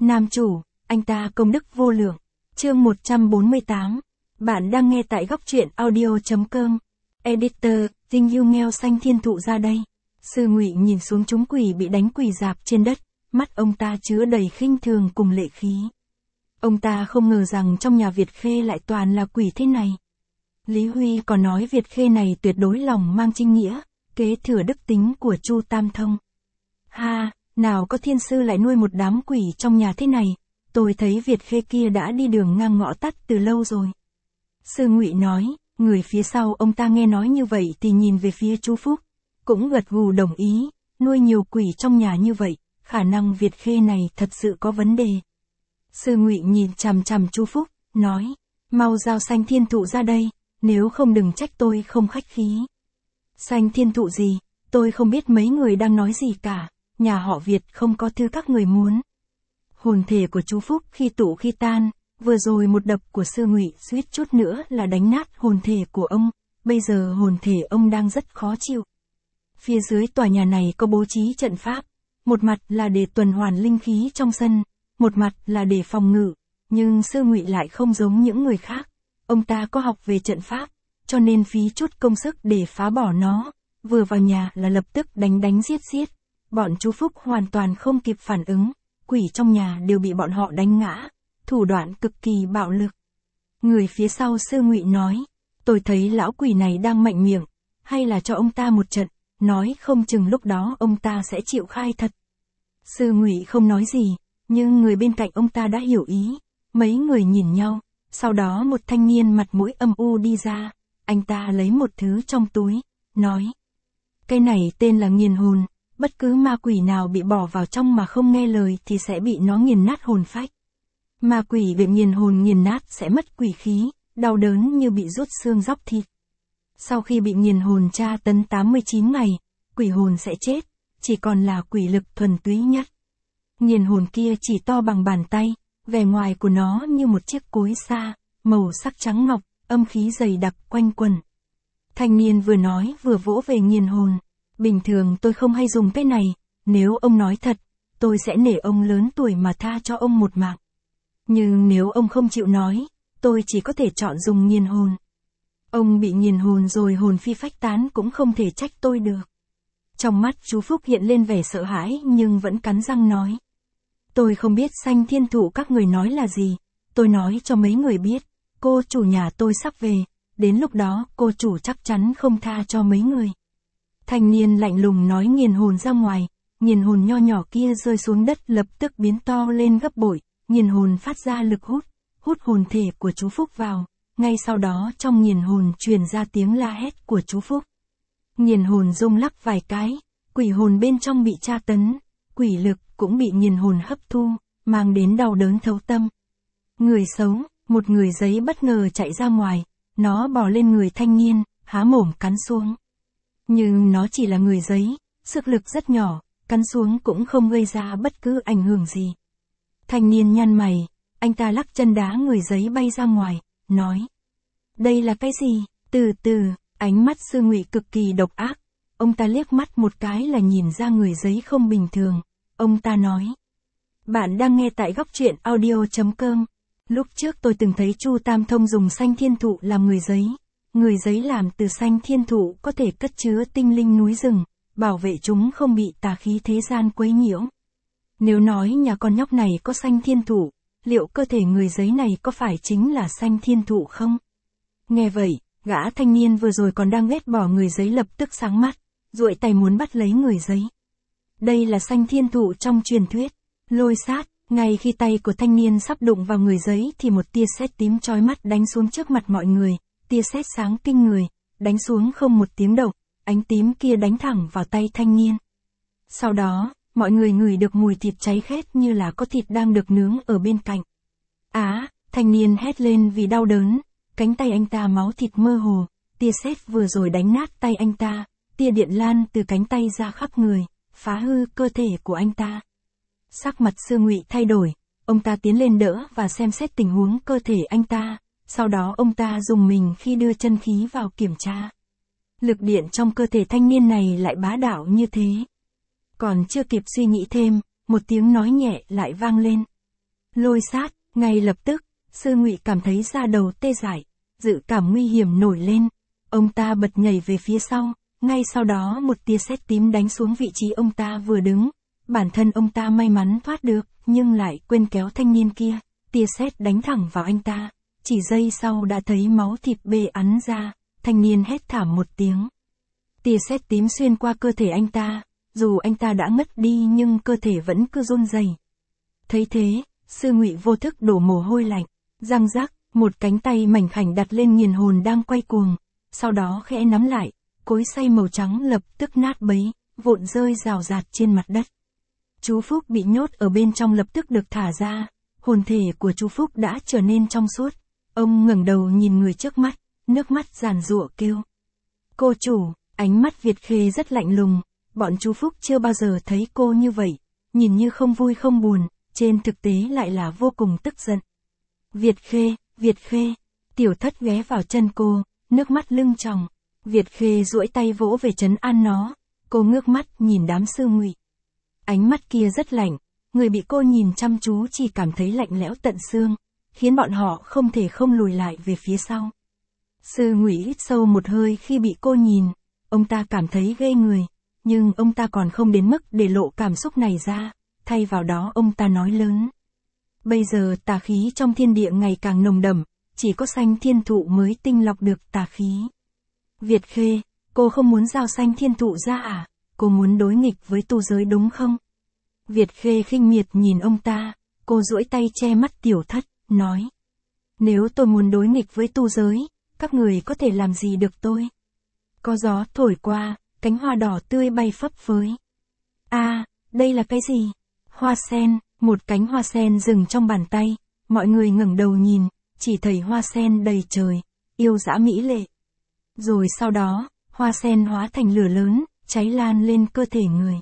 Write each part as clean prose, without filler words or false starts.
Nam chủ, anh ta công đức vô lượng. Chương 148. Bạn đang nghe tại góc truyện audio.com. Editor, Dinh yêu nghèo xanh thiên thụ ra đây. Sư Ngụy nhìn xuống chúng quỷ bị đánh quỳ rạp trên đất, mắt ông ta chứa đầy khinh thường cùng lệ khí. Ông ta không ngờ rằng trong nhà Việt Khê lại toàn là quỷ thế này. Lý Huy còn nói Việt Khê này tuyệt đối lòng mang trinh nghĩa, kế thừa đức tính của Chu Tam Thông. Ha, nào có thiên sư lại nuôi một đám quỷ trong nhà thế này, tôi thấy Việt Khê kia đã đi đường ngang ngõ tắt từ lâu rồi. Sư Ngụy nói, người phía sau ông ta nghe nói như vậy thì nhìn về phía chú Phúc, cũng gật gù đồng ý, nuôi nhiều quỷ trong nhà như vậy, khả năng Việt Khê này thật sự có vấn đề. Sư Ngụy nhìn chằm chằm chú Phúc, nói, mau giao xanh thiên thụ ra đây, nếu không đừng trách tôi không khách khí. Xanh thiên thụ gì, tôi không biết mấy người đang nói gì cả, nhà họ Việt không có thứ các người muốn. Hồn thể của chú Phúc khi tụ khi tan, vừa rồi một đập của Sư Ngụy suýt chút nữa là đánh nát hồn thể của ông, bây giờ hồn thể ông đang rất khó chịu. Phía dưới tòa nhà này có bố trí trận pháp, một mặt là để tuần hoàn linh khí trong sân, một mặt là để phòng ngự, nhưng Sư Ngụy lại không giống những người khác, ông ta có học về trận pháp, cho nên phí chút công sức để phá bỏ nó, vừa vào nhà là lập tức đánh giết. Bọn chú Phúc hoàn toàn không kịp phản ứng, quỷ trong nhà đều bị bọn họ đánh ngã, thủ đoạn cực kỳ bạo lực. Người phía sau Sư Ngụy nói, tôi thấy lão quỷ này đang mạnh miệng, hay là cho ông ta một trận, nói không chừng lúc đó ông ta sẽ chịu khai thật. Sư Ngụy không nói gì, nhưng người bên cạnh ông ta đã hiểu ý, mấy người nhìn nhau, sau đó một thanh niên mặt mũi âm u đi ra, anh ta lấy một thứ trong túi, nói, cái này tên là nghiền hồn. Bất cứ ma quỷ nào bị bỏ vào trong mà không nghe lời thì sẽ bị nó nghiền nát hồn phách. Ma quỷ bị nghiền hồn nghiền nát sẽ mất quỷ khí, đau đớn như bị rút xương róc thịt. Sau khi bị nghiền hồn tra tấn 89 ngày, quỷ hồn sẽ chết, chỉ còn là quỷ lực thuần túy nhất. Nghiền hồn kia chỉ to bằng bàn tay, vẻ ngoài của nó như một chiếc cối sa, màu sắc trắng ngọc, âm khí dày đặc quanh quẩn. Thanh niên vừa nói vừa vỗ về nghiền hồn. Bình thường tôi không hay dùng cái này, nếu ông nói thật, tôi sẽ nể ông lớn tuổi mà tha cho ông một mạng. Nhưng nếu ông không chịu nói, tôi chỉ có thể chọn dùng nghiền hồn. Ông bị nghiền hồn rồi hồn phi phách tán cũng không thể trách tôi được. Trong mắt chú Phúc hiện lên vẻ sợ hãi nhưng vẫn cắn răng nói. Tôi không biết xanh thiên thụ các người nói là gì, tôi nói cho mấy người biết, cô chủ nhà tôi sắp về, đến lúc đó cô chủ chắc chắn không tha cho mấy người. Thanh niên lạnh lùng nói nghiền hồn ra ngoài, nghiền hồn nho nhỏ kia rơi xuống đất lập tức biến to lên gấp bội, nghiền hồn phát ra lực hút hồn thể của chú Phúc vào, ngay sau đó trong nghiền hồn truyền ra tiếng la hét của chú Phúc. Nghiền hồn rung lắc vài cái, quỷ hồn bên trong bị tra tấn, quỷ lực cũng bị nghiền hồn hấp thu, mang đến đau đớn thấu tâm. Người xấu, một người giấy bất ngờ chạy ra ngoài, nó bò lên người thanh niên, há mồm cắn xuống. Nhưng nó chỉ là người giấy, sức lực rất nhỏ, cắn xuống cũng không gây ra bất cứ ảnh hưởng gì. Thanh niên nhăn mày, anh ta lắc chân đá người giấy bay ra ngoài, nói. Đây là cái gì? Từ từ, ánh mắt Sư Ngụy cực kỳ độc ác. Ông ta liếc mắt một cái là nhìn ra người giấy không bình thường. Ông ta nói. Bạn đang nghe tại góc truyện audio.com. Lúc trước tôi từng thấy Chu Tam Thông dùng xanh thiên thụ làm người giấy. Người giấy làm từ xanh thiên thụ có thể cất chứa tinh linh núi rừng, bảo vệ chúng không bị tà khí thế gian quấy nhiễu. Nếu nói nhà con nhóc này có xanh thiên thụ, liệu cơ thể người giấy này có phải chính là xanh thiên thụ không? Nghe vậy, gã thanh niên vừa rồi còn đang ghét bỏ người giấy lập tức sáng mắt, duỗi tay muốn bắt lấy người giấy. Đây là xanh thiên thụ trong truyền thuyết, lôi sát. Ngay khi tay của thanh niên sắp đụng vào người giấy thì một tia sét tím chói mắt đánh xuống trước mặt mọi người. Tia sét sáng kinh người, đánh xuống không một tiếng động, ánh tím kia đánh thẳng vào tay thanh niên. Sau đó, mọi người ngửi được mùi thịt cháy khét như là có thịt đang được nướng ở bên cạnh. Thanh niên hét lên vì đau đớn, cánh tay anh ta máu thịt mơ hồ, tia sét vừa rồi đánh nát tay anh ta, tia điện lan từ cánh tay ra khắp người, phá hư cơ thể của anh ta. Sắc mặt Sư Ngụy thay đổi, ông ta tiến lên đỡ và xem xét tình huống cơ thể anh ta. Sau đó ông ta dùng mình khi đưa chân khí vào kiểm tra. Lực điện trong cơ thể thanh niên này lại bá đạo như thế. Còn chưa kịp suy nghĩ thêm, một tiếng nói nhẹ lại vang lên. lôi sát, ngay lập tức, Sư Ngụy cảm thấy da đầu tê dại, dự cảm nguy hiểm nổi lên. Ông ta bật nhảy về phía sau, ngay sau đó một tia sét tím đánh xuống vị trí ông ta vừa đứng. Bản thân ông ta may mắn thoát được, nhưng lại quên kéo thanh niên kia, tia sét đánh thẳng vào anh ta. Chỉ giây sau đã thấy máu thịt bê ắn ra, thanh niên hét thảm một tiếng. Tia sét tím xuyên qua cơ thể anh ta, dù anh ta đã ngất đi nhưng cơ thể vẫn cứ run rẩy. Thấy thế, Sư Ngụy vô thức đổ mồ hôi lạnh, răng rắc, một cánh tay mảnh khảnh đặt lên nghiền hồn đang quay cuồng, sau đó khẽ nắm lại, cối xay màu trắng lập tức nát bấy, vụn rơi rào rạt trên mặt đất. Chú Phúc bị nhốt ở bên trong lập tức được thả ra, hồn thể của chú Phúc đã trở nên trong suốt. Ông ngẩng đầu nhìn người trước mắt, nước mắt giàn giụa kêu. Cô chủ, ánh mắt Việt Khê rất lạnh lùng, bọn chú Phúc chưa bao giờ thấy cô như vậy, nhìn như không vui không buồn, trên thực tế lại là vô cùng tức giận. Việt Khê, Tiểu Thất ghé vào chân cô, nước mắt lưng tròng. Việt Khê duỗi tay vỗ về trấn an nó, cô ngước mắt nhìn đám Sư Ngụy. Ánh mắt kia rất lạnh, người bị cô nhìn chăm chú chỉ cảm thấy lạnh lẽo tận xương, khiến bọn họ không thể không lùi lại về phía sau. Sư Ngụy hít sâu một hơi khi bị cô nhìn, ông ta cảm thấy ghê người, nhưng ông ta còn không đến mức để lộ cảm xúc này ra, thay vào đó ông ta nói lớn. Bây giờ tà khí trong thiên địa ngày càng nồng đậm, chỉ có Xanh Thiên Thụ mới tinh lọc được tà khí. Việt Khê, cô không muốn giao Xanh Thiên Thụ ra à? Cô muốn đối nghịch với tu giới đúng không? Việt Khê khinh miệt nhìn ông ta, cô duỗi tay che mắt Tiểu Thất, nói. Nếu tôi muốn đối nghịch với tu giới, các người có thể làm gì được tôi? Có gió thổi qua, cánh hoa đỏ tươi bay phấp phới. Đây là cái gì? Hoa sen, một cánh hoa sen dừng trong bàn tay, mọi người ngẩng đầu nhìn, chỉ thấy hoa sen đầy trời, yêu dã mỹ lệ. Rồi sau đó, hoa sen hóa thành lửa lớn, cháy lan lên cơ thể người.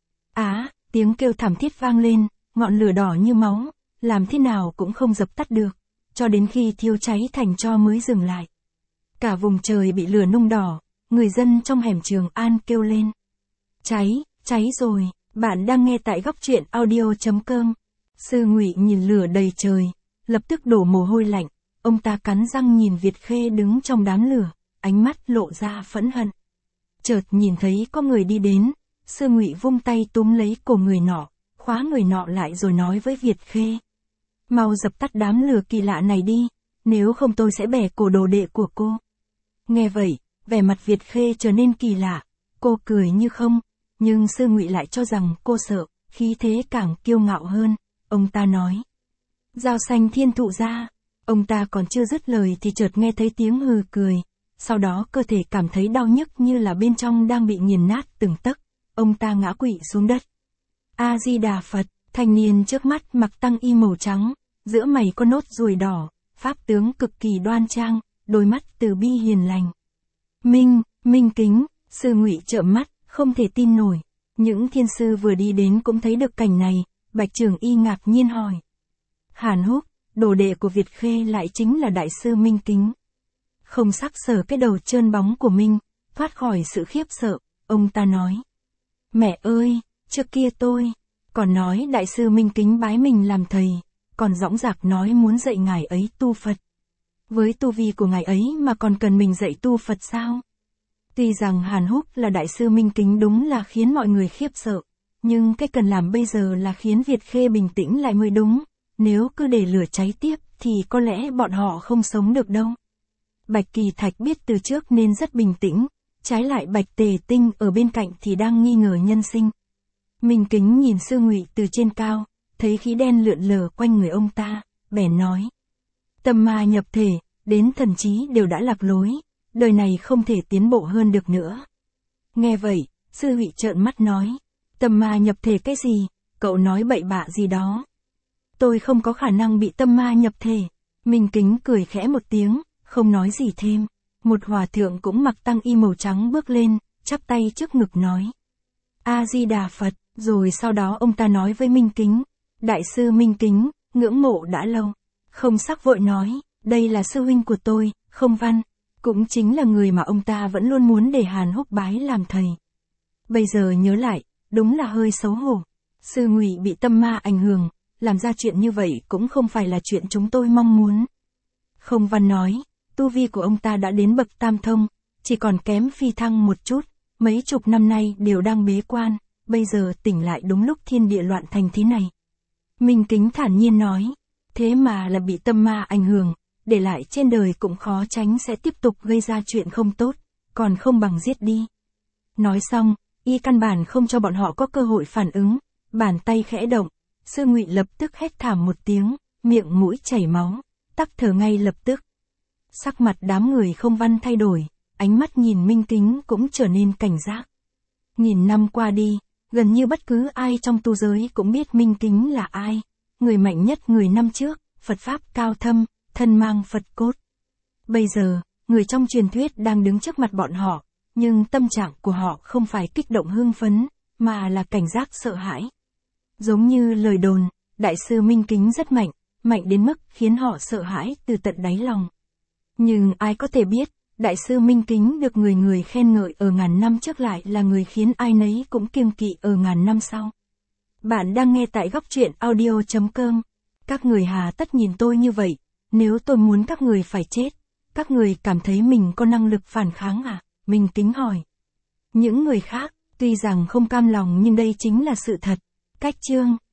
Tiếng kêu thảm thiết vang lên, ngọn lửa đỏ như máu, làm thế nào cũng không dập tắt được, cho đến khi thiêu cháy thành tro mới dừng lại. Cả vùng trời bị lửa nung đỏ, người dân trong hẻm Trường An kêu lên. Cháy rồi, bạn đang nghe tại góc truyện audio.com. Sư Ngụy nhìn lửa đầy trời, lập tức đổ mồ hôi lạnh, ông ta cắn răng nhìn Việt Khê đứng trong đám lửa, ánh mắt lộ ra phẫn hận. Chợt nhìn thấy có người đi đến, Sư Ngụy vung tay túm lấy cổ người nọ, khóa người nọ lại rồi nói với Việt Khê. Mau dập tắt đám lửa kỳ lạ này đi, nếu không tôi sẽ bẻ cổ đồ đệ của cô. Nghe vậy, vẻ mặt Việt Khê trở nên kỳ lạ, cô cười như không, nhưng Sư Ngụy lại cho rằng cô sợ, khí thế càng kiêu ngạo hơn, ông ta nói. Giao Xanh Thiên Thụ ra, ông ta còn chưa dứt lời thì chợt nghe thấy tiếng hừ cười, sau đó cơ thể cảm thấy đau nhức như là bên trong đang bị nghiền nát từng tấc, ông ta ngã quỵ xuống đất. A Di Đà Phật, thanh niên trước mắt mặc tăng y màu trắng, giữa mày có nốt ruồi đỏ, pháp tướng cực kỳ đoan trang, đôi mắt từ bi hiền lành. Minh Kính, Sư Ngụy trợn mắt, không thể tin nổi. Những thiên sư vừa đi đến cũng thấy được cảnh này, Bạch Trường Y ngạc nhiên hỏi. Hàn Húc, đồ đệ của Việt Khê lại chính là đại sư Minh Kính. Không sắc sờ cái đầu trơn bóng của Minh, thoát khỏi sự khiếp sợ, ông ta nói. Mẹ ơi, trước kia tôi, còn nói đại sư Minh Kính bái mình làm thầy, còn dõng dạc nói muốn dạy ngài ấy tu Phật. Với tu vi của ngài ấy mà còn cần mình dạy tu Phật sao? Tuy rằng Hàn Húc là đại sư Minh Kính đúng là khiến mọi người khiếp sợ, nhưng cái cần làm bây giờ là khiến Việt Khê bình tĩnh lại mới đúng, nếu cứ để lửa cháy tiếp thì có lẽ bọn họ không sống được đâu. Bạch Kỳ Thạch biết từ trước nên rất bình tĩnh, trái lại Bạch Tề Tinh ở bên cạnh thì đang nghi ngờ nhân sinh. Minh Kính nhìn Sư Ngụy từ trên cao, thấy khí đen lượn lờ quanh người ông ta, bèn nói. Tâm ma nhập thể, đến thần trí đều đã lạc lối, đời này không thể tiến bộ hơn được nữa. Nghe vậy, Sư Ngụy trợn mắt nói. Tâm ma nhập thể cái gì, cậu nói bậy bạ gì đó. Tôi không có khả năng bị tâm ma nhập thể. Minh Kính cười khẽ một tiếng, không nói gì thêm. Một hòa thượng cũng mặc tăng y màu trắng bước lên, chắp tay trước ngực nói. A Di Đà Phật, rồi sau đó ông ta nói với Minh Kính. Đại sư Minh Kính, ngưỡng mộ đã lâu. Không sắc vội nói, đây là sư huynh của tôi, Không Văn. Cũng chính là người mà ông ta vẫn luôn muốn để Hàn Húc bái làm thầy. Bây giờ nhớ lại, đúng là hơi xấu hổ. Sư Ngụy bị tâm ma ảnh hưởng, làm ra chuyện như vậy cũng không phải là chuyện chúng tôi mong muốn. Không Văn nói, tu vi của ông ta đã đến bậc tam thông, chỉ còn kém phi thăng một chút, mấy chục năm nay đều đang bế quan, bây giờ tỉnh lại đúng lúc thiên địa loạn thành thế này. Minh Kính thản nhiên nói, thế mà là bị tâm ma ảnh hưởng, để lại trên đời cũng khó tránh sẽ tiếp tục gây ra chuyện không tốt, còn không bằng giết đi. Nói xong, y căn bản không cho bọn họ có cơ hội phản ứng, bàn tay khẽ động, Sư Ngụy lập tức hét thảm một tiếng, miệng mũi chảy máu, tắc thở ngay lập tức. Sắc mặt đám người Không Văn thay đổi, ánh mắt nhìn Minh Kính cũng trở nên cảnh giác. Nghìn năm qua đi, gần như bất cứ ai trong tu giới cũng biết Minh Kính là ai, người mạnh nhất người năm trước, Phật Pháp cao thâm, thân mang Phật cốt. Bây giờ, người trong truyền thuyết đang đứng trước mặt bọn họ, nhưng tâm trạng của họ không phải kích động hưng phấn, mà là cảnh giác sợ hãi. Giống như lời đồn, Đại sư Minh Kính rất mạnh, mạnh đến mức khiến họ sợ hãi từ tận đáy lòng. Nhưng ai có thể biết, Đại sư Minh Kính được người người khen ngợi ở ngàn năm trước lại là người khiến ai nấy cũng kiêng kỵ ở ngàn năm sau. Bạn đang nghe tại Góc Truyện Audio.com. Các người hà tất nhìn tôi như vậy, nếu tôi muốn các người phải chết, các người cảm thấy mình có năng lực phản kháng à? Minh Kính hỏi. Những người khác, tuy rằng không cam lòng nhưng đây chính là sự thật. Cách chương